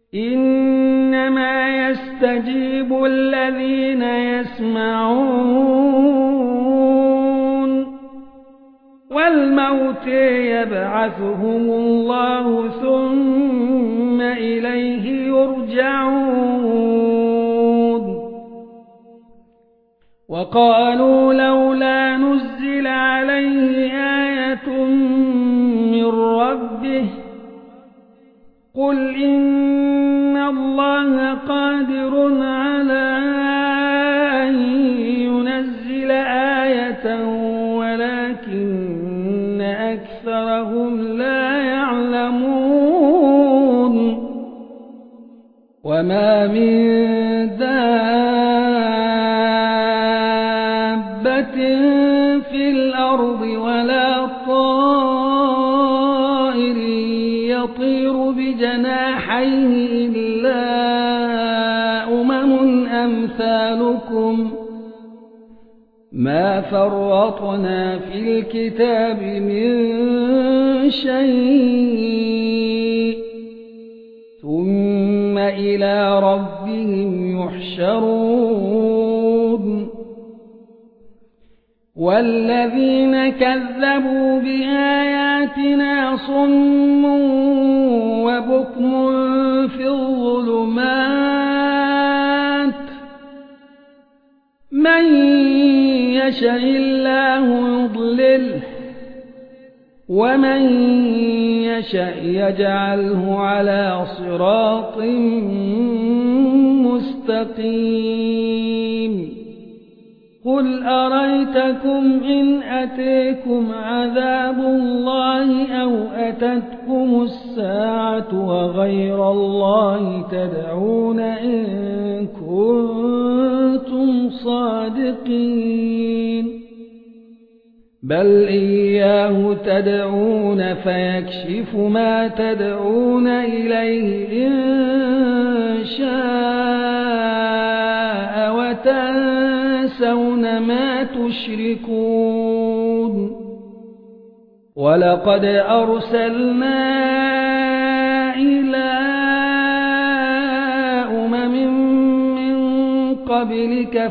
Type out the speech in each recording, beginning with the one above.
إنما يستجيب الذين يسمعون والموت يبعثهم الله ثم إليه يرجعون وقالوا لولا نزل عليه آية من ربه قل إن الله قادر على أن ينزل آية ولكن أكثرهم لا يعلمون وما من دابة في الأرض ولا طائر يطير بجناحيه إلا أمثالكم ما فرطنا في الكتاب من شيء ثم إلى ربهم يحشرون والذين كذبوا بآياتنا صم وبكم في الظلمات من يشاء الله يضلله ومن يشاء يجعله على صراط مستقيم قل أريتكم إن أتيكم عذاب الله أو أتتكم الساعة وغير الله تدعون إن كنتم صادقين بل إياه تدعون فيكشف ما تدعون إليه إن شاء وتنسون ما تشركون ولقد أرسلنا إلى من قبلك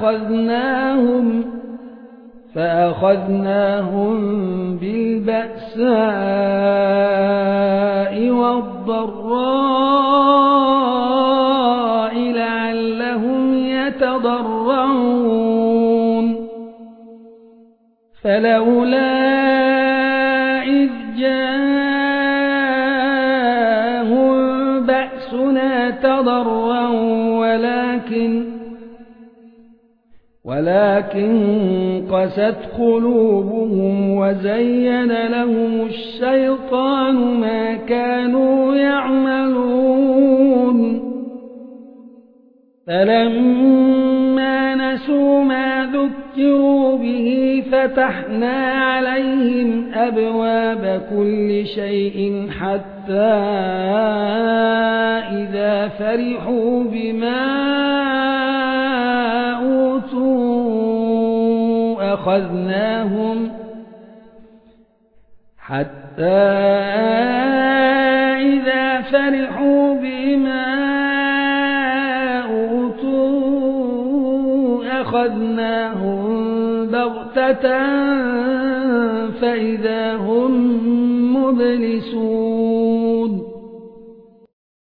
فأخذناهم بالبأساء والضراء لعلهم يتضرعون فلولا إذ جاءهم بأسنا تضرعوا ولكن قست قلوبهم وزين لهم الشيطان ما كانوا يعملون فلما نسوا ما ذكروا به فتحنا عليهم أبواب كل شيء حتى إذا فرحوا بما أخذناهم بغتة فإذا هم مبلسون